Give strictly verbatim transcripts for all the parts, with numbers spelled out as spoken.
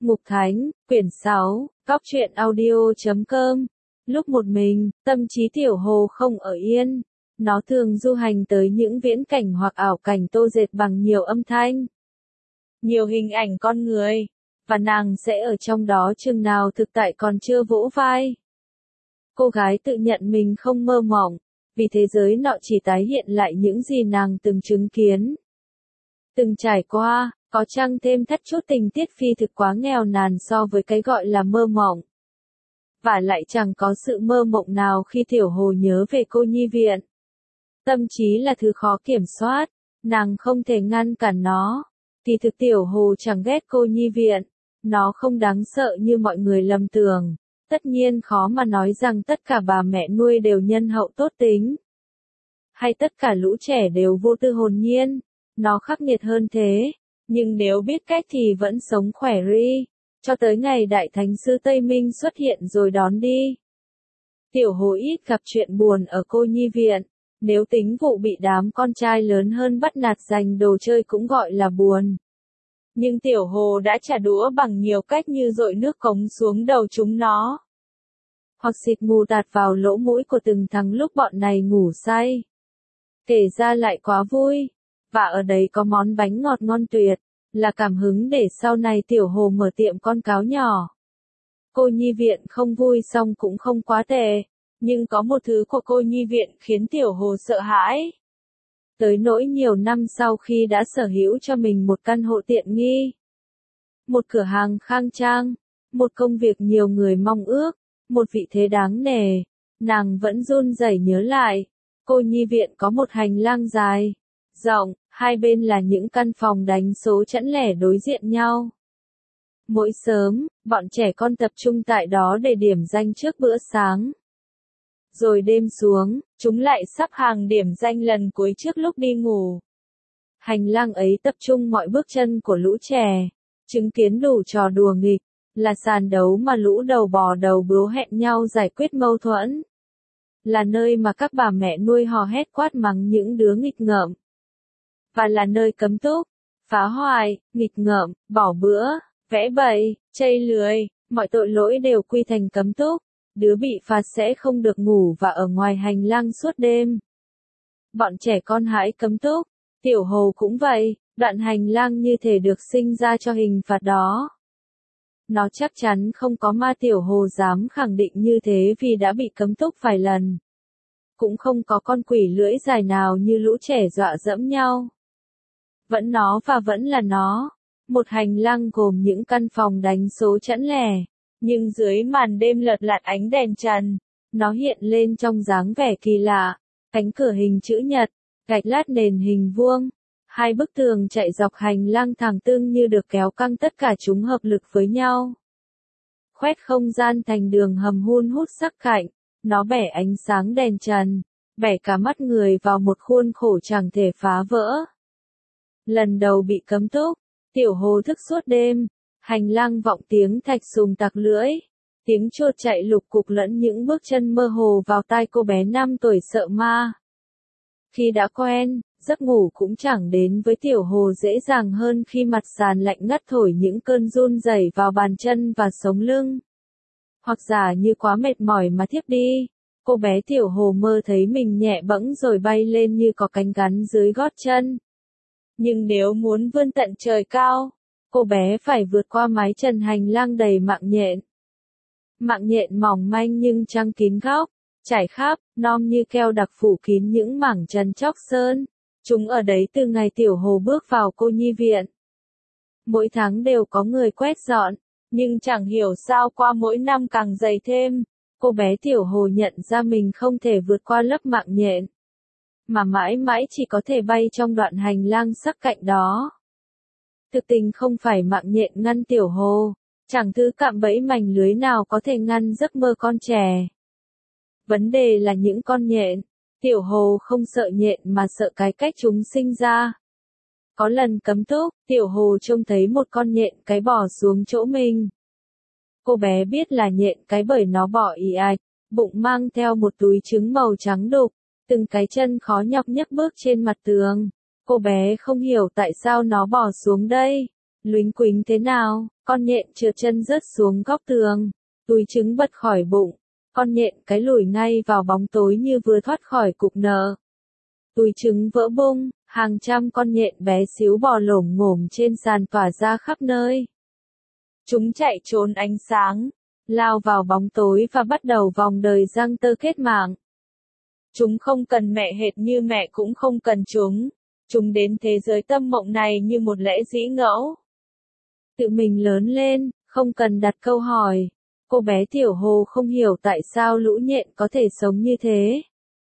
Mục Thánh, quyển sáu, Cóc truyện audio chấm com. Lúc một mình, tâm trí Tiểu Hồ không ở yên. Nó thường du hành tới những viễn cảnh hoặc ảo cảnh tô dệt bằng nhiều âm thanh, nhiều hình ảnh con người, và nàng sẽ ở trong đó chừng nào thực tại còn chưa vỗ vai. Cô gái tự nhận mình không mơ mộng, vì thế giới nọ chỉ tái hiện lại những gì nàng từng chứng kiến, từng trải qua, có chăng thêm thắt chút tình tiết phi thực quá nghèo nàn so với cái gọi là mơ mộng. Và lại chẳng có sự mơ mộng nào khi Tiểu Hồ nhớ về cô nhi viện. Tâm trí là thứ khó kiểm soát, nàng không thể ngăn cản nó. Kỳ thực Tiểu Hồ chẳng ghét cô nhi viện, nó không đáng sợ như mọi người lầm tưởng. Tất nhiên khó mà nói rằng tất cả bà mẹ nuôi đều nhân hậu tốt tính, hay tất cả lũ trẻ đều vô tư hồn nhiên. Nó khắc nghiệt hơn thế, nhưng nếu biết cách thì vẫn sống khỏe ri, cho tới ngày Đại Thánh Sư Tây Minh xuất hiện rồi đón đi. Tiểu Hồ ít gặp chuyện buồn ở cô nhi viện, nếu tính vụ bị đám con trai lớn hơn bắt nạt giành đồ chơi cũng gọi là buồn. Nhưng Tiểu Hồ đã trả đũa bằng nhiều cách như dội nước cống xuống đầu chúng nó, hoặc xịt mù tạt vào lỗ mũi của từng thằng lúc bọn này ngủ say. Kể ra lại quá vui, và ở đây có món bánh ngọt ngon tuyệt, là cảm hứng để sau này Tiểu Hồ mở tiệm con cáo nhỏ. Cô nhi viện không vui xong cũng không quá tệ, nhưng có một thứ của cô nhi viện khiến Tiểu Hồ sợ hãi. Tới nỗi nhiều năm sau khi đã sở hữu cho mình một căn hộ tiện nghi, một cửa hàng khang trang, một công việc nhiều người mong ước, một vị thế đáng nể, nàng vẫn run rẩy nhớ lại. Cô nhi viện có một hành lang dài, rộng, hai bên là những căn phòng đánh số chẵn lẻ đối diện nhau. Mỗi sớm, bọn trẻ con tập trung tại đó để điểm danh trước bữa sáng. Rồi đêm xuống, chúng lại sắp hàng điểm danh lần cuối trước lúc đi ngủ. Hành lang ấy tập trung mọi bước chân của lũ trẻ, chứng kiến đủ trò đùa nghịch, là sàn đấu mà lũ đầu bò đầu bướu hẹn nhau giải quyết mâu thuẫn. Là nơi mà các bà mẹ nuôi hò hét quát mắng những đứa nghịch ngợm. Và là nơi cấm túc, phá hoại, nghịch ngợm, bỏ bữa, vẽ bậy, chây lười, mọi tội lỗi đều quy thành cấm túc. Đứa bị phạt sẽ không được ngủ và ở ngoài hành lang suốt đêm. Bọn trẻ con hãy cấm túc, Tiểu Hồ cũng vậy, đoạn hành lang như thể được sinh ra cho hình phạt đó. Nó chắc chắn không có ma Tiểu Hồ dám khẳng định như thế vì đã bị cấm túc vài lần. Cũng không có con quỷ lưỡi dài nào như lũ trẻ dọa dẫm nhau. Vẫn nó và vẫn là nó. Một hành lang gồm những căn phòng đánh số chẵn lẻ, nhưng dưới màn đêm lợt lạt ánh đèn trần, nó hiện lên trong dáng vẻ kỳ lạ. Cánh cửa hình chữ nhật, gạch lát nền hình vuông, hai bức tường chạy dọc hành lang thẳng tưng như được kéo căng, tất cả chúng hợp lực với nhau, khoét không gian thành đường hầm hun hút sắc cạnh. Nó bẻ ánh sáng đèn trần, bẻ cả mắt người vào một khuôn khổ chẳng thể phá vỡ. Lần đầu bị cấm túc, Tiểu Hồ thức suốt đêm, hành lang vọng tiếng thạch sùng tặc lưỡi, tiếng chuột chạy lục cục lẫn những bước chân mơ hồ vào tai cô bé năm tuổi sợ ma. Khi đã quen, giấc ngủ cũng chẳng đến với Tiểu Hồ dễ dàng hơn khi mặt sàn lạnh ngắt thổi những cơn run rẩy vào bàn chân và sống lưng. Hoặc giả như quá mệt mỏi mà thiếp đi, cô bé Tiểu Hồ mơ thấy mình nhẹ bẫng rồi bay lên như có cánh gắn dưới gót chân. Nhưng nếu muốn vươn tận trời cao, cô bé phải vượt qua mái trần hành lang đầy mạng nhện. Mạng nhện mỏng manh nhưng trăng kín góc, trải khắp, non như keo đặc phủ kín những mảng trần chóc sơn. Chúng ở đấy từ ngày Tiểu Hồ bước vào cô nhi viện. Mỗi tháng đều có người quét dọn, nhưng chẳng hiểu sao qua mỗi năm càng dày thêm. Cô bé Tiểu Hồ nhận ra mình không thể vượt qua lớp mạng nhện, mà mãi mãi chỉ có thể bay trong đoạn hành lang sắc cạnh đó. Thực tình không phải mạng nhện ngăn Tiểu Hồ, chẳng thứ cạm bẫy mảnh lưới nào có thể ngăn giấc mơ con trẻ. Vấn đề là những con nhện. Tiểu Hồ không sợ nhện mà sợ cái cách chúng sinh ra. Có lần cấm túc, Tiểu Hồ trông thấy một con nhện cái bò xuống chỗ mình. Cô bé biết là nhện cái bởi nó bò ì ạch, bụng mang theo một túi trứng màu trắng đục, từng cái chân khó nhọc nhấc bước trên mặt tường. Cô bé không hiểu tại sao nó bò xuống đây, Luính quính thế nào, con nhện trượt chân rớt xuống góc tường, túi trứng bật khỏi bụng, con nhện cái lùi ngay vào bóng tối như vừa thoát khỏi cục nợ. Túi trứng vỡ bung, hàng trăm con nhện bé xíu bò lổm ngổm trên sàn tỏa ra khắp nơi. Chúng chạy trốn ánh sáng, lao vào bóng tối và bắt đầu vòng đời giăng tơ kết mạng. Chúng không cần mẹ hệt như mẹ cũng không cần chúng. Chúng đến thế giới tâm mộng này như một lẽ dĩ ngẫu. Tự mình lớn lên, không cần đặt câu hỏi. Cô bé Tiểu Hồ không hiểu tại sao lũ nhện có thể sống như thế.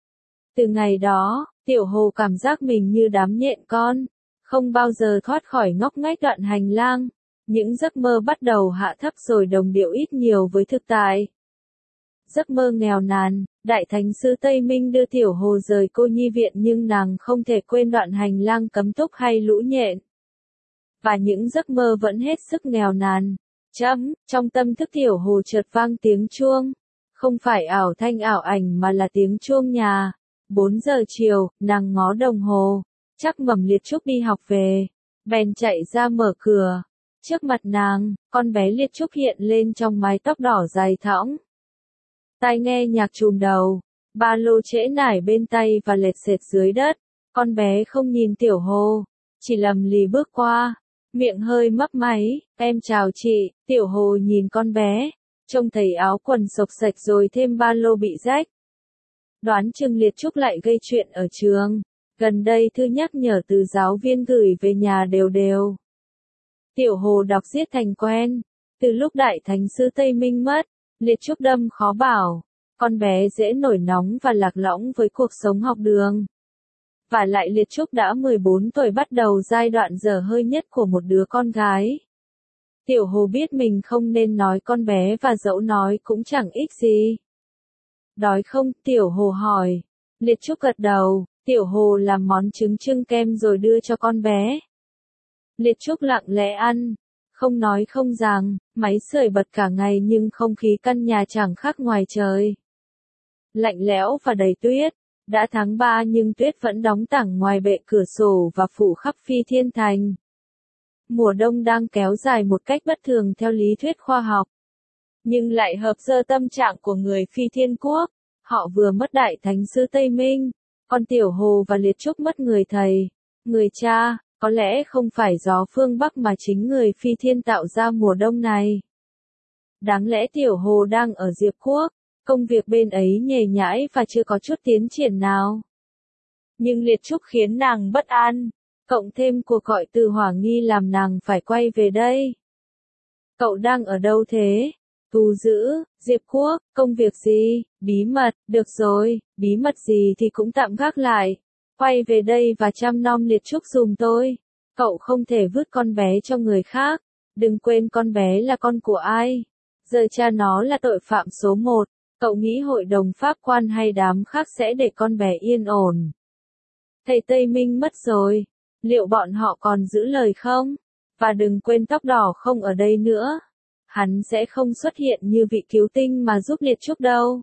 Từ ngày đó, Tiểu Hồ cảm giác mình như đám nhện con, không bao giờ thoát khỏi ngóc ngách đoạn hành lang. Những giấc mơ bắt đầu hạ thấp rồi đồng điệu ít nhiều với thực tại. Giấc mơ nghèo nàn, Đại Thánh Sư Tây Minh đưa Tiểu Hồ rời cô nhi viện nhưng nàng không thể quên đoạn hành lang cấm túc hay lũ nhện. Và những giấc mơ vẫn hết sức nghèo nàn. Chấm, trong tâm thức Tiểu Hồ chợt vang tiếng chuông. Không phải ảo thanh ảo ảnh mà là tiếng chuông nhà. Bốn giờ chiều, nàng ngó đồng hồ. Chắc Mầm Liệt Trúc đi học về. Bèn chạy ra mở cửa. Trước mặt nàng, con bé Liệt Trúc hiện lên trong mái tóc đỏ dài thõng. Tai nghe nhạc trùm đầu, ba lô trễ nải bên tay và lệch sệt dưới đất. Con bé không nhìn Tiểu Hồ, chỉ lầm lì bước qua, miệng hơi mấp máy, em chào chị. Tiểu Hồ nhìn con bé, trông thấy áo quần xộc xạch rồi thêm ba lô bị rách. Đoán chừng Liệt Trúc lại gây chuyện ở trường, gần đây thư nhắc nhở từ giáo viên gửi về nhà đều đều. Tiểu Hồ đọc giết thành quen, từ lúc Đại Thánh Sư Tây Minh mất. Liệt Trúc đâm khó bảo, con bé dễ nổi nóng và lạc lõng với cuộc sống học đường. Và lại Liệt Trúc đã mười bốn tuổi bắt đầu giai đoạn dở hơi nhất của một đứa con gái. Tiểu Hồ biết mình không nên nói con bé và dẫu nói cũng chẳng ích gì. Đói không? Tiểu Hồ hỏi. Liệt Trúc gật đầu, Tiểu Hồ làm món trứng trưng kem rồi đưa cho con bé. Liệt Trúc lặng lẽ ăn. Không nói không rằng, máy sưởi bật cả ngày nhưng không khí căn nhà chẳng khác ngoài trời. Lạnh lẽo và đầy tuyết, đã tháng ba nhưng tuyết vẫn đóng tảng ngoài bệ cửa sổ và phủ khắp Phi Thiên Thành. Mùa đông đang kéo dài một cách bất thường theo lý thuyết khoa học. Nhưng lại hợp dơ tâm trạng của người Phi Thiên Quốc. Họ vừa mất Đại Thánh Sư Tây Minh, còn Tiểu Hồ và Liệt Trúc mất người thầy, người cha. Có lẽ không phải gió phương Bắc mà chính người Phi Thiên tạo ra mùa đông này. Đáng lẽ Tiểu Hồ đang ở Diệp Quốc, công việc bên ấy nhề nhãi và chưa có chút tiến triển nào. Nhưng Liệt Trúc khiến nàng bất an, cộng thêm cuộc gọi từ Hỏa Nghi làm nàng phải quay về đây. Cậu đang ở đâu thế? Thu giữ, Diệp Quốc, công việc gì? Bí mật, được rồi, bí mật gì thì cũng tạm gác lại. Quay về đây và chăm nom Liệt Trúc giùm tôi. Cậu không thể vứt con bé cho người khác. Đừng quên con bé là con của ai. Giờ cha nó là tội phạm số một. Cậu nghĩ hội đồng pháp quan hay đám khác sẽ để con bé yên ổn? Thầy Tây Minh mất rồi. Liệu bọn họ còn giữ lời không? Và đừng quên tóc đỏ không ở đây nữa. Hắn sẽ không xuất hiện như vị cứu tinh mà giúp Liệt Trúc đâu.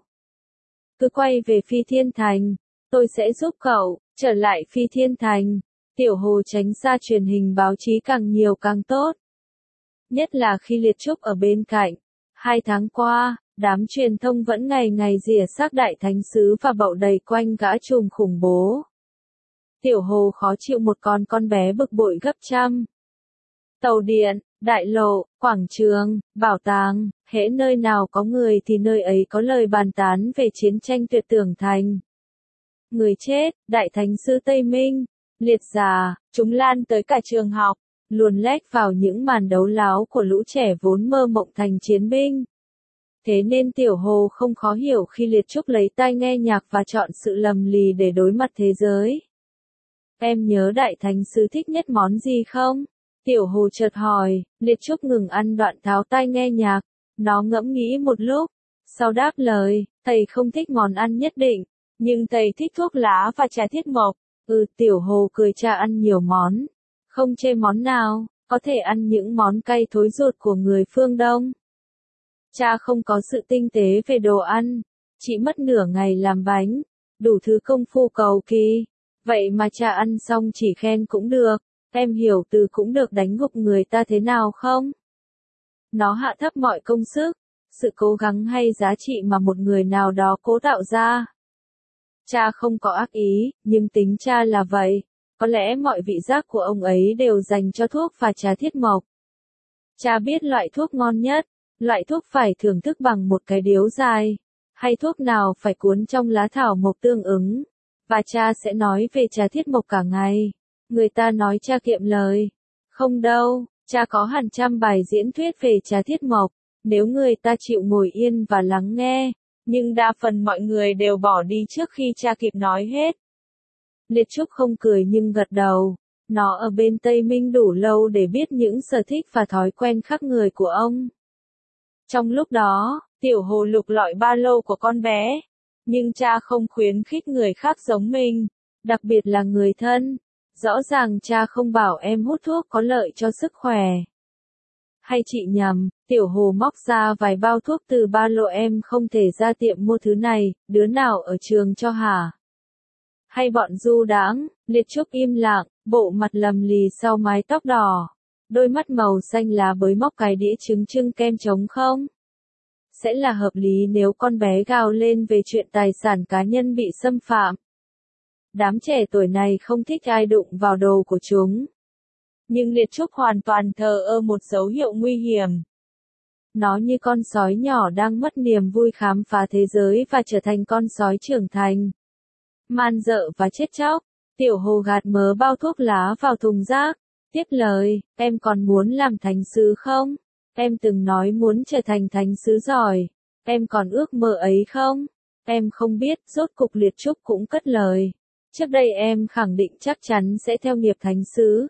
Cứ quay về Phi Thiên Thành. Tôi sẽ giúp cậu. Trở lại Phi Thiên Thành, Tiểu Hồ tránh xa truyền hình báo chí càng nhiều càng tốt. Nhất là khi Liệt Trúc ở bên cạnh. Hai tháng qua, đám truyền thông vẫn ngày ngày rỉa xác Đại Thánh Sứ và bậu đầy quanh gã trùm khủng bố. Tiểu Hồ khó chịu một con con bé bực bội gấp trăm. Tàu điện, đại lộ, quảng trường, bảo tàng, hễ nơi nào có người thì nơi ấy có lời bàn tán về chiến tranh tuyệt tưởng thành. Người chết, Đại Thánh Sư Tây Minh, liệt giả, chúng lan tới cả trường học, luồn lách vào những màn đấu láo của lũ trẻ vốn mơ mộng thành chiến binh. Thế nên Tiểu Hồ không khó hiểu khi Liệt Trúc lấy tai nghe nhạc và chọn sự lầm lì để đối mặt thế giới. Em nhớ Đại Thánh Sư thích nhất món gì không? Tiểu Hồ chợt hỏi. Liệt Trúc ngừng ăn đoạn tháo tai nghe nhạc. Nó ngẫm nghĩ một lúc, sau đáp lời, thầy không thích món ăn nhất định. Nhưng thầy thích thuốc lá và trà thiết mộc. Ừ, Tiểu Hồ cười, cha ăn nhiều món. Không chê món nào, có thể ăn những món cay thối ruột của người phương Đông. Cha không có sự tinh tế về đồ ăn. Chỉ mất nửa ngày làm bánh. Đủ thứ công phu cầu kỳ. Vậy mà cha ăn xong chỉ khen cũng được. Em hiểu từ cũng được đánh gục người ta thế nào không? Nó hạ thấp mọi công sức, sự cố gắng hay giá trị mà một người nào đó cố tạo ra. Cha không có ác ý, nhưng tính cha là vậy. Có lẽ mọi vị giác của ông ấy đều dành cho thuốc và trà thiết mộc. Cha biết loại thuốc ngon nhất, loại thuốc phải thưởng thức bằng một cái điếu dài, hay thuốc nào phải cuốn trong lá thảo mộc tương ứng. Và cha sẽ nói về trà thiết mộc cả ngày. Người ta nói cha kiệm lời. Không đâu, cha có hàng trăm bài diễn thuyết về trà thiết mộc, nếu người ta chịu ngồi yên và lắng nghe. Nhưng đa phần mọi người đều bỏ đi trước khi cha kịp nói hết. Liệt Trúc không cười nhưng gật đầu. Nó ở bên Tây Minh đủ lâu để biết những sở thích và thói quen khác người của ông. Trong lúc đó, Tiểu Hồ lục lọi ba lô của con bé. Nhưng cha không khuyến khích người khác giống mình, đặc biệt là người thân. Rõ ràng cha không bảo em hút thuốc có lợi cho sức khỏe. Hay chị nhầm, Tiểu Hồ móc ra vài bao thuốc từ ba lô, em không thể ra tiệm mua thứ này, đứa nào ở trường cho hả? Hay bọn du đãng? Liệt Trúc im lặng, bộ mặt lầm lì sau mái tóc đỏ. Đôi mắt màu xanh lá bới móc cái đĩa trứng trưng kem trống không? Sẽ là hợp lý nếu con bé gào lên về chuyện tài sản cá nhân bị xâm phạm. Đám trẻ tuổi này không thích ai đụng vào đồ của chúng. Nhưng Liệt Trúc hoàn toàn thờ ơ một dấu hiệu nguy hiểm. Nó như con sói nhỏ đang mất niềm vui khám phá thế giới và trở thành con sói trưởng thành. Man dợ và chết chóc. Tiểu Hồ gạt mớ bao thuốc lá vào thùng rác. Tiếp lời, em còn muốn làm thánh sứ không? Em từng nói muốn trở thành thánh sứ giỏi. Em còn ước mơ ấy không? Em không biết, rốt cục Liệt Trúc cũng cất lời. Trước đây em khẳng định chắc chắn sẽ theo nghiệp thánh sứ.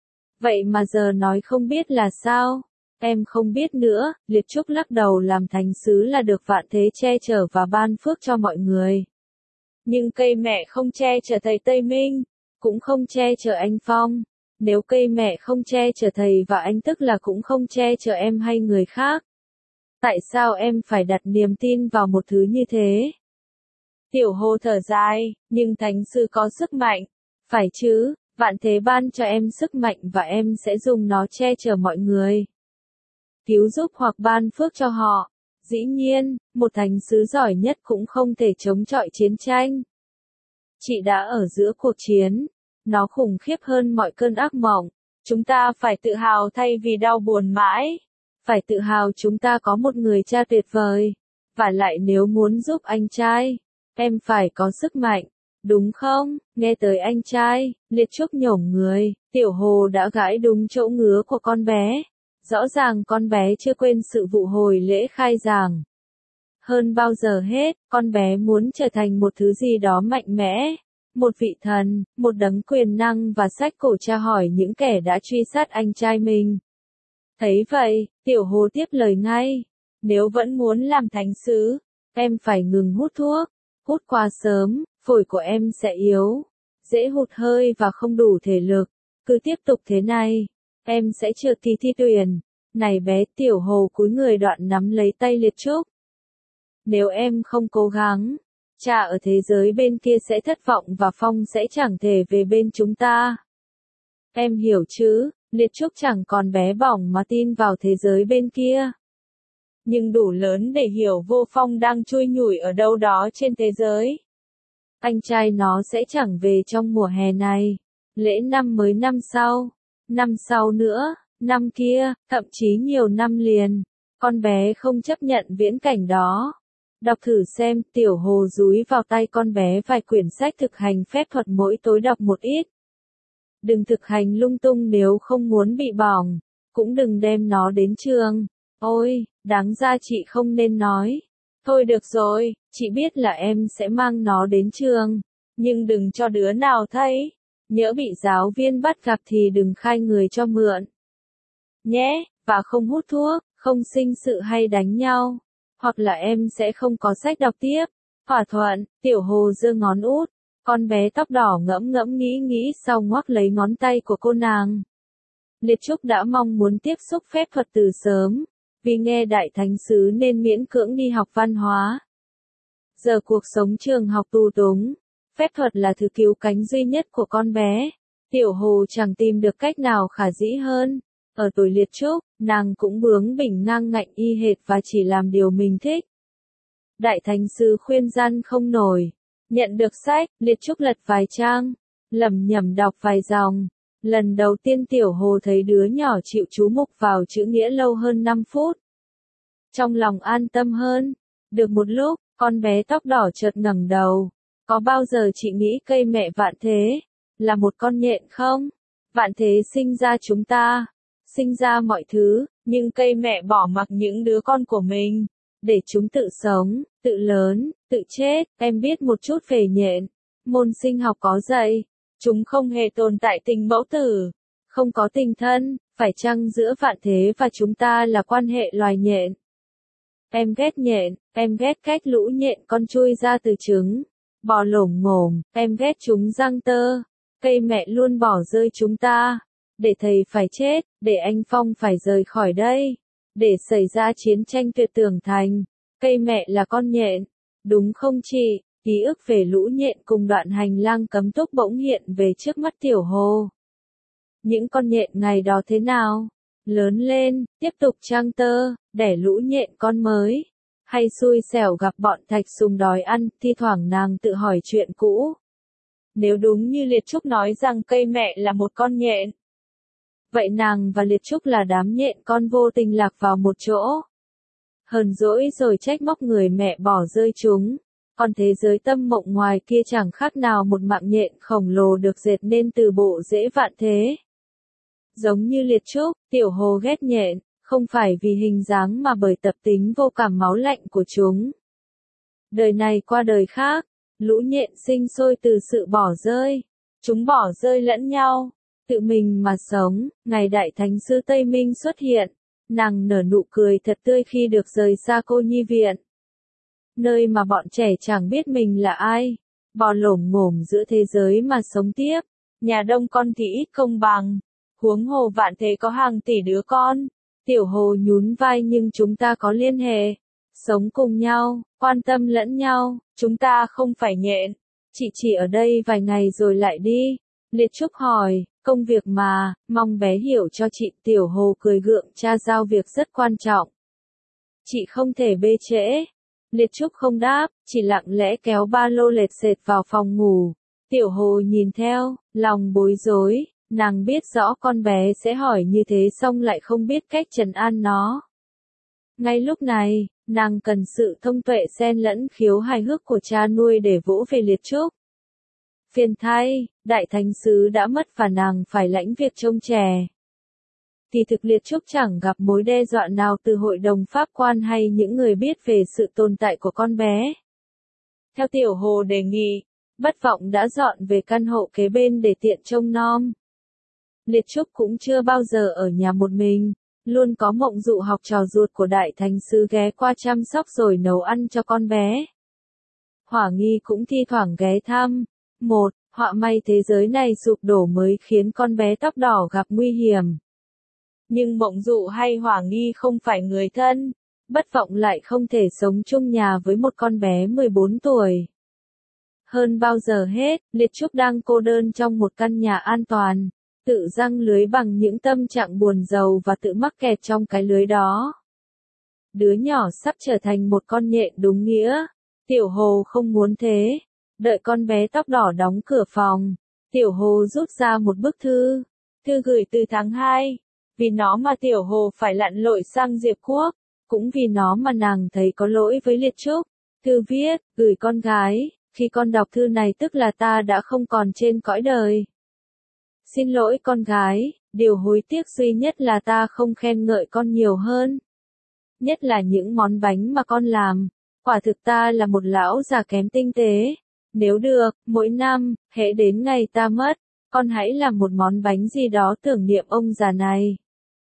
Vậy mà giờ nói không biết là sao? Em không biết nữa, Liệt Trúc lắc đầu, làm thánh sứ là được vạn thế che chở và ban phước cho mọi người. Nhưng cây mẹ không che chở thầy Tây Minh, cũng không che chở anh Phong. Nếu cây mẹ không che chở thầy và anh tức là cũng không che chở em hay người khác. Tại sao em phải đặt niềm tin vào một thứ như thế? Tiểu Hồ thở dài, nhưng thánh sư có sức mạnh. Phải chứ, vạn thế ban cho em sức mạnh và em sẽ dùng nó che chở mọi người. Cứu giúp hoặc ban phước cho họ. Dĩ nhiên, một thánh sứ giỏi nhất cũng không thể chống chọi chiến tranh. Chị đã ở giữa cuộc chiến. Nó khủng khiếp hơn mọi cơn ác mộng. Chúng ta phải tự hào thay vì đau buồn mãi. Phải tự hào chúng ta có một người cha tuyệt vời. Và lại nếu muốn giúp anh trai, em phải có sức mạnh. Đúng không? Nghe tới anh trai, Liệt Trúc nhổm người, Tiểu Hồ đã gãi đúng chỗ ngứa của con bé. Rõ ràng con bé chưa quên sự vụ hồi lễ khai giảng. Hơn bao giờ hết, con bé muốn trở thành một thứ gì đó mạnh mẽ. Một vị thần, một đấng quyền năng và sách cổ tra hỏi những kẻ đã truy sát anh trai mình. Thấy vậy, Tiểu Hồ tiếp lời ngay. Nếu vẫn muốn làm thánh sứ, em phải ngừng hút thuốc. Hút quá sớm, phổi của em sẽ yếu, dễ hụt hơi và không đủ thể lực. Cứ tiếp tục thế này, em sẽ trượt kỳ thi tuyển. Này bé, Tiểu Hồ cúi người đoạn nắm lấy tay Liệt Trúc. Nếu em không cố gắng, cha ở thế giới bên kia sẽ thất vọng và Phong sẽ chẳng thể về bên chúng ta. Em hiểu chứ? Liệt Trúc chẳng còn bé bỏng mà tin vào thế giới bên kia. Nhưng đủ lớn để hiểu Vô Phong đang chui nhủi ở đâu đó trên thế giới. Anh trai nó sẽ chẳng về trong mùa hè này. Lễ năm mới năm sau. Năm sau nữa, năm kia, thậm chí nhiều năm liền. Con bé không chấp nhận viễn cảnh đó. Đọc thử xem, Tiểu Hồ dúi vào tay con bé vài quyển sách thực hành phép thuật, mỗi tối đọc một ít. Đừng thực hành lung tung nếu không muốn bị bỏng. Cũng đừng đem nó đến trường. Ôi, đáng ra chị không nên nói. Thôi được rồi, chị biết là em sẽ mang nó đến trường. Nhưng đừng cho đứa nào thấy. Nhỡ bị giáo viên bắt gặp thì đừng khai người cho mượn. Nhé, và không hút thuốc, không sinh sự hay đánh nhau. Hoặc là em sẽ không có sách đọc tiếp. Thỏa thuận, Tiểu Hồ giơ ngón út. Con bé tóc đỏ ngẫm ngẫm nghĩ nghĩ sau ngoắc lấy ngón tay của cô nàng. Liệt Trúc đã mong muốn tiếp xúc phép thuật từ sớm. Vì nghe đại thánh sứ nên miễn cưỡng đi học văn hóa. Giờ cuộc sống trường học tù túng. Phép thuật là thứ cứu cánh duy nhất của con bé. Tiểu Hồ chẳng tìm được cách nào khả dĩ hơn. Ở tuổi Liệt Trúc, nàng cũng bướng bỉnh ngang ngạnh y hệt và chỉ làm điều mình thích. Đại Thánh Sứ khuyên gian không nổi. Nhận được sách, Liệt Trúc lật vài trang, lẩm nhẩm đọc vài dòng. Lần đầu tiên Tiểu Hồ thấy đứa nhỏ chịu chú mục vào chữ nghĩa lâu hơn năm phút. Trong lòng an tâm hơn. Được một lúc, con bé tóc đỏ chợt ngẩng đầu. Có bao giờ chị nghĩ cây mẹ Vạn Thế là một con nhện không? Vạn Thế sinh ra chúng ta, sinh ra mọi thứ, nhưng cây mẹ bỏ mặc những đứa con của mình, để chúng tự sống, tự lớn, tự chết. Em biết một chút về nhện. Môn sinh học có dạy, chúng không hề tồn tại tình mẫu tử, không có tình thân. Phải chăng giữa Vạn Thế và chúng ta là quan hệ loài nhện? Em ghét nhện, em ghét cách lũ nhện con chui ra từ trứng, bò lổm ngổm, em ghét chúng giăng tơ. Cây mẹ luôn bỏ rơi chúng ta, để thầy phải chết, để anh Phong phải rời khỏi đây, để xảy ra chiến tranh tuyệt tưởng thành. Cây mẹ là con nhện, đúng không chị? Ký ức về lũ nhện cùng đoạn hành lang cấm túc bỗng hiện về trước mắt Tiểu Hồ. Những con nhện ngày đó thế nào? Lớn lên, tiếp tục trang tơ, đẻ lũ nhện con mới. Hay xui xẻo gặp bọn Thạch Sùng đòi ăn, thi thoảng nàng tự hỏi chuyện cũ. Nếu đúng như Liệt Trúc nói rằng cây mẹ là một con nhện, vậy nàng và Liệt Trúc là đám nhện con vô tình lạc vào một chỗ. Hờn dỗi rồi trách móc người mẹ bỏ rơi chúng. Còn thế giới tâm mộng ngoài kia chẳng khác nào một mạng nhện khổng lồ được dệt nên từ bộ rễ Vạn Thế. Giống như Liệt Trúc, Tiểu Hồ ghét nhện, không phải vì hình dáng mà bởi tập tính vô cảm máu lạnh của chúng. Đời này qua đời khác, lũ nhện sinh sôi từ sự bỏ rơi. Chúng bỏ rơi lẫn nhau, tự mình mà sống. Ngày Đại Thánh Sư Tây Minh xuất hiện, nàng nở nụ cười thật tươi khi được rời xa cô nhi viện. Nơi mà bọn trẻ chẳng biết mình là ai, bò lổm ngổm giữa thế giới mà sống tiếp. Nhà đông con thì ít công bằng, huống hồ Vạn Thế có hàng tỷ đứa con. Tiểu Hồ nhún vai, nhưng chúng ta có liên hệ, sống cùng nhau, quan tâm lẫn nhau. Chúng ta không phải nhện. Chị chỉ ở đây vài ngày rồi lại đi. Liệt Trúc hỏi, công việc mà, mong bé hiểu cho chị. Tiểu Hồ cười gượng, cha giao việc rất quan trọng, chị không thể bê trễ. Liệt Trúc không đáp, chỉ lặng lẽ kéo ba lô lệt xệt vào phòng ngủ. Tiểu Hồ nhìn theo, lòng bối rối. Nàng biết rõ con bé sẽ hỏi như thế, xong lại không biết cách trấn an nó. Ngay lúc này, nàng cần sự thông tuệ xen lẫn khiếu hài hước của cha nuôi để vỗ về Liệt Trúc. Phiền thay, Đại Thánh Sứ đã mất và nàng phải lãnh việc trông trẻ. Kỳ thực Liệt Trúc chẳng gặp mối đe dọa nào từ hội đồng pháp quan hay những người biết về sự tồn tại của con bé. Theo Tiểu Hồ đề nghị, Bất Vọng đã dọn về căn hộ kế bên để tiện trông nom. Liệt Trúc cũng chưa bao giờ ở nhà một mình, luôn có Mộng Dụ học trò ruột của Đại Thánh Sứ ghé qua chăm sóc rồi nấu ăn cho con bé. Hỏa Nghi cũng thi thoảng ghé thăm. Một, họa may thế giới này sụp đổ mới khiến con bé tóc đỏ gặp nguy hiểm. Nhưng Mộng Dụ hay Hỏa Nghi không phải người thân. Bất Vọng lại không thể sống chung nhà với một con bé mười bốn tuổi. Hơn bao giờ hết, Liệt Trúc đang cô đơn trong một căn nhà an toàn, tự giăng lưới bằng những tâm trạng buồn rầu và tự mắc kẹt trong cái lưới đó. Đứa nhỏ sắp trở thành một con nhện đúng nghĩa. Tiểu Hồ không muốn thế. Đợi con bé tóc đỏ đóng cửa phòng, Tiểu Hồ rút ra một bức thư. Thư gửi từ tháng hai. Vì nó mà Tiểu Hồ phải lặn lội sang Diệp Quốc. Cũng vì nó mà nàng thấy có lỗi với Liệt Trúc. Thư viết, gửi con gái, khi con đọc thư này tức là ta đã không còn trên cõi đời. Xin lỗi con gái, điều hối tiếc duy nhất là ta không khen ngợi con nhiều hơn. Nhất là những món bánh mà con làm. Quả thực ta là một lão già kém tinh tế. Nếu được, mỗi năm, hễ đến ngày ta mất, con hãy làm một món bánh gì đó tưởng niệm ông già này.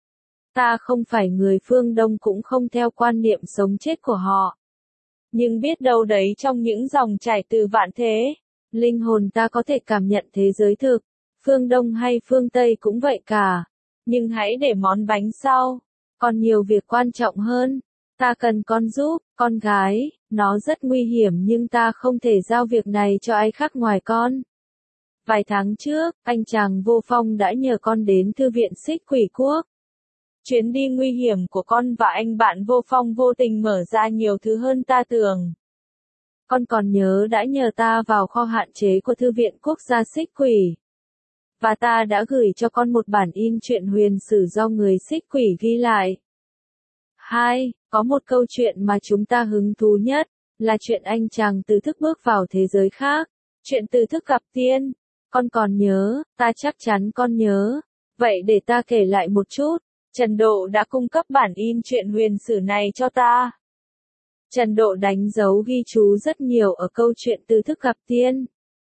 Ta không phải người phương Đông, cũng không theo quan niệm sống chết của họ. Nhưng biết đâu đấy trong những dòng chảy từ Vạn Thế, linh hồn ta có thể cảm nhận thế giới thực. Phương Đông hay phương Tây cũng vậy cả. Nhưng hãy để món bánh sau. Còn nhiều việc quan trọng hơn. Ta cần con giúp, con gái. Nó rất nguy hiểm nhưng ta không thể giao việc này cho ai khác ngoài con. Vài tháng trước, anh chàng Vô Phong đã nhờ con đến thư viện Xích Quỷ Quốc. Chuyến đi nguy hiểm của con và anh bạn Vô Phong vô tình mở ra nhiều thứ hơn ta tưởng. Con còn nhớ đã nhờ ta vào kho hạn chế của Thư viện Quốc gia Xích Quỷ. Và ta đã gửi cho con một bản in truyện huyền sử do người Xích Quỷ ghi lại. hai. Có một câu chuyện mà chúng ta hứng thú nhất, là chuyện anh chàng từ thức bước vào thế giới khác. Chuyện từ thức gặp tiên. Con còn nhớ, ta chắc chắn con nhớ. Vậy để ta kể lại một chút. Trần Độ đã cung cấp bản in truyện huyền sử này cho ta. Trần Độ đánh dấu ghi chú rất nhiều ở câu chuyện từ thức gặp tiên.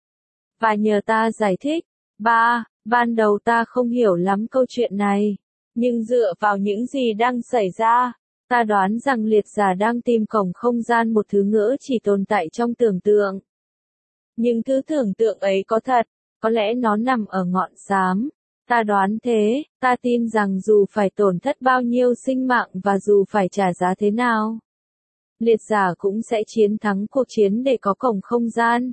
Và nhờ ta giải thích. ba. Ban đầu ta không hiểu lắm câu chuyện này. Nhưng dựa vào những gì đang xảy ra, ta đoán rằng liệt giả đang tìm cổng không gian, một thứ ngỡ chỉ tồn tại trong tưởng tượng. Nhưng thứ tưởng tượng ấy có thật, có lẽ nó nằm ở ngọn xám. Ta đoán thế, ta tin rằng dù phải tổn thất bao nhiêu sinh mạng và dù phải trả giá thế nào, liệt giả cũng sẽ chiến thắng cuộc chiến để có cổng không gian.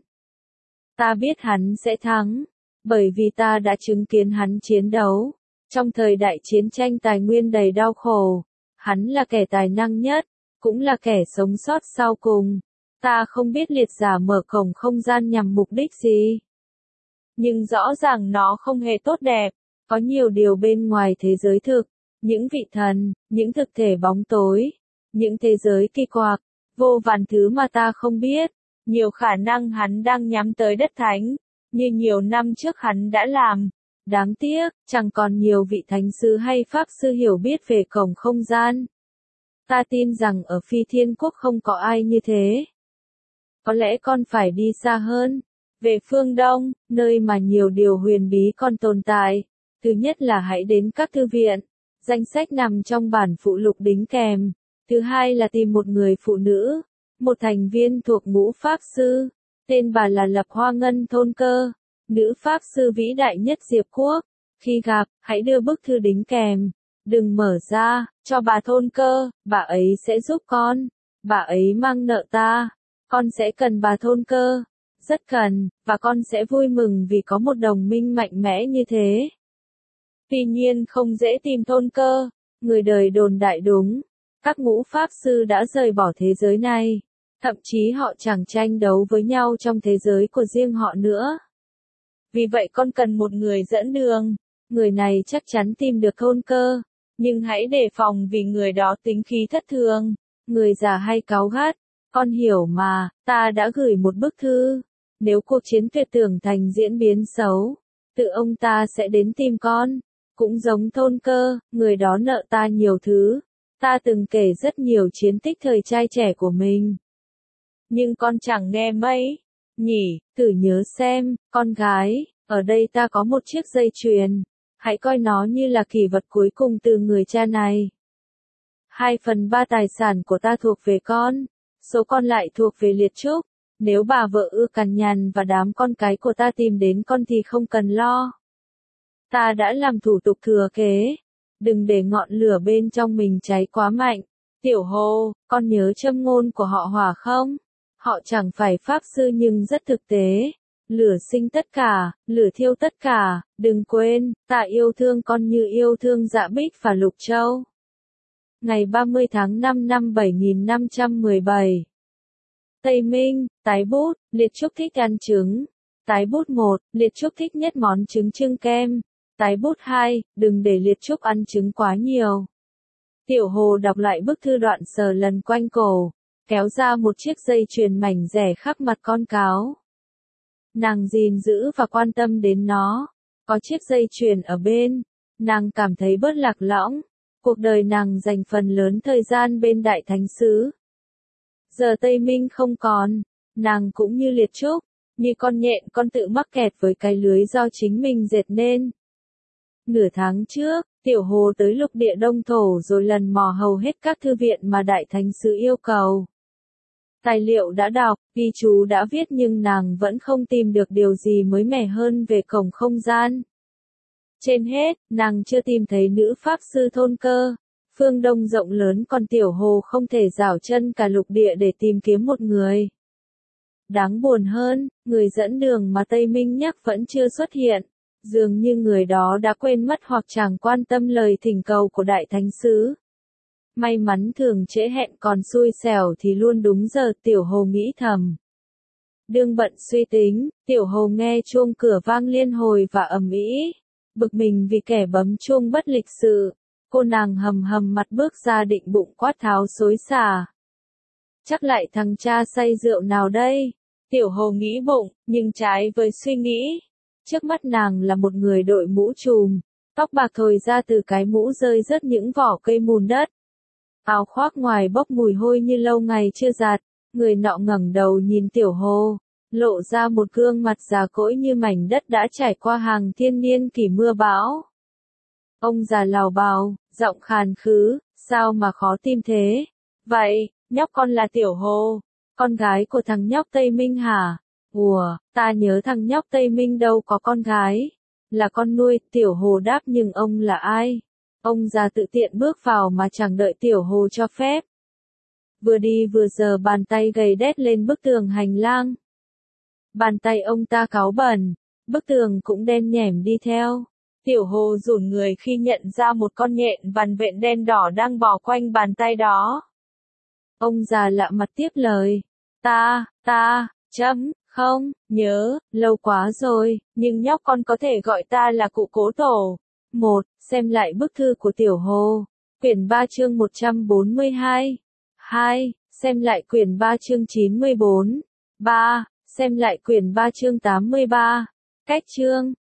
Ta biết hắn sẽ thắng, bởi vì ta đã chứng kiến hắn chiến đấu. Trong thời đại chiến tranh tài nguyên đầy đau khổ, hắn là kẻ tài năng nhất, cũng là kẻ sống sót sau cùng. Ta không biết liệt giả mở cổng không gian nhằm mục đích gì. Nhưng rõ ràng nó không hề tốt đẹp. Có nhiều điều bên ngoài thế giới thực, những vị thần, những thực thể bóng tối, những thế giới kỳ quặc, vô vàn thứ mà ta không biết. Nhiều khả năng hắn đang nhắm tới đất thánh, như nhiều năm trước hắn đã làm. Đáng tiếc, chẳng còn nhiều vị thánh sư hay pháp sư hiểu biết về cổng không gian. Ta tin rằng ở Phi Thiên Quốc không có ai như thế. Có lẽ con phải đi xa hơn, về phương Đông, nơi mà nhiều điều huyền bí còn tồn tại. Thứ nhất là hãy đến các thư viện, danh sách nằm trong bản phụ lục đính kèm. Thứ hai là tìm một người phụ nữ, một thành viên thuộc ngũ pháp sư, tên bà là Lập Hoa Ngân Thôn Cơ, nữ pháp sư vĩ đại nhất Diệp Quốc. Khi gặp, hãy đưa bức thư đính kèm, đừng mở ra, cho bà Thôn Cơ, bà ấy sẽ giúp con. Bà ấy mang nợ ta, con sẽ cần bà Thôn Cơ, rất cần, và con sẽ vui mừng vì có một đồng minh mạnh mẽ như thế. Tuy nhiên không dễ tìm Thôn Cơ, người đời đồn đại đúng. Các ngũ pháp sư đã rời bỏ thế giới này. Thậm chí họ chẳng tranh đấu với nhau trong thế giới của riêng họ nữa. Vì vậy con cần một người dẫn đường. Người này chắc chắn tìm được Thôn Cơ. Nhưng hãy đề phòng vì người đó tính khí thất thường. Người già hay cáu gắt. Con hiểu mà, ta đã gửi một bức thư. Nếu cuộc chiến tuyệt tưởng thành diễn biến xấu, tự ông ta sẽ đến tìm con. Cũng giống Thôn Cơ, người đó nợ ta nhiều thứ. Ta từng kể rất nhiều chiến tích thời trai trẻ của mình. Nhưng con chẳng nghe mấy. Nhỉ, thử nhớ xem, con gái, ở đây ta có một chiếc dây chuyền. Hãy coi nó như là kỷ vật cuối cùng từ người cha này. Hai phần ba tài sản của ta thuộc về con. Số còn lại thuộc về Liệt Trúc. Nếu bà vợ ưa cằn nhằn và đám con cái của ta tìm đến con thì không cần lo. Ta đã làm thủ tục thừa kế. Đừng để ngọn lửa bên trong mình cháy quá mạnh. Tiểu Hồ, con nhớ châm ngôn của họ Hỏa không? Họ chẳng phải pháp sư nhưng rất thực tế. Lửa sinh tất cả, lửa thiêu tất cả. Đừng quên, ta yêu thương con như yêu thương Dạ Bích và Lục Châu. Ngày ba mươi tháng năm năm bảy nghìn năm trăm mười bảy. Tây Minh, tái bút, Liệt Trúc thích ăn trứng. Tái bút một, Liệt Trúc thích nhất món trứng chưng kem. Tái bút hai, đừng để Liệt Trúc ăn trứng quá nhiều. Tiểu Hồ đọc lại bức thư đoạn sờ lần quanh cổ, kéo ra một chiếc dây chuyền mảnh rẻ khắc mặt con cáo. Nàng gìn giữ và quan tâm đến nó. Có chiếc dây chuyền ở bên, nàng cảm thấy bớt lạc lõng. Cuộc đời nàng dành phần lớn thời gian bên Đại Thánh Sứ. Giờ Tây Minh không còn, nàng cũng như Liệt Trúc, như con nhện con tự mắc kẹt với cái lưới do chính mình dệt nên. Nửa tháng trước, Tiểu Hồ tới lục địa Đông Thổ rồi lần mò hầu hết các thư viện mà Đại Thánh Sứ yêu cầu. Tài liệu đã đọc, ghi chú đã viết nhưng nàng vẫn không tìm được điều gì mới mẻ hơn về cổng không gian. Trên hết, nàng chưa tìm thấy nữ pháp sư Thôn Cơ. Phương Đông rộng lớn còn Tiểu Hồ không thể dảo chân cả lục địa để tìm kiếm một người. Đáng buồn hơn, người dẫn đường mà Tây Minh nhắc vẫn chưa xuất hiện. Dường như người đó đã quên mất hoặc chẳng quan tâm lời thỉnh cầu của Đại Thánh Sứ. May mắn thường trễ hẹn còn xui xẻo thì luôn đúng giờ, Tiểu Hồ nghĩ thầm. Đương bận suy tính, Tiểu Hồ nghe chuông cửa vang liên hồi và ầm ĩ. Bực mình vì kẻ bấm chuông bất lịch sự, cô nàng hầm hầm mặt bước ra định bụng quát tháo xối xả. Chắc lại thằng cha say rượu nào đây? Tiểu Hồ nghĩ bụng, nhưng trái với suy nghĩ. Trước mắt nàng là một người đội mũ trùm, tóc bạc thổi ra từ cái mũ rơi rớt những vỏ cây mùn đất. Áo khoác ngoài bốc mùi hôi như lâu ngày chưa giặt, người nọ ngẩng đầu nhìn Tiểu Hồ, lộ ra một gương mặt già cỗi như mảnh đất đã trải qua hàng thiên niên kỷ mưa bão. Ông già lào bào, giọng khàn khứ, sao mà khó tin thế? Vậy, nhóc con là Tiểu Hồ, con gái của thằng nhóc Tây Minh hả? Ủa, ta nhớ thằng nhóc Tây Minh đâu có con gái. Là con nuôi, Tiểu Hồ đáp, nhưng ông là ai? Ông già tự tiện bước vào mà chẳng đợi Tiểu Hồ cho phép. Vừa đi vừa giơ bàn tay gầy đét lên bức tường hành lang. Bàn tay ông ta cáu bẩn, bức tường cũng đen nhẻm đi theo. Tiểu Hồ rủn người khi nhận ra một con nhện vằn vện đen đỏ đang bò quanh bàn tay đó. Ông già lạ mặt tiếp lời. Ta, ta, chấm, không, nhớ, lâu quá rồi, nhưng nhóc con có thể gọi ta là cụ cố tổ. một. Xem lại bức thư của Tiểu Hồ. Quyển ba chương một trăm bốn mươi hai. hai. Xem lại quyển ba chương chín mươi bốn. ba. Xem lại quyển ba chương tám mươi ba. Cách chương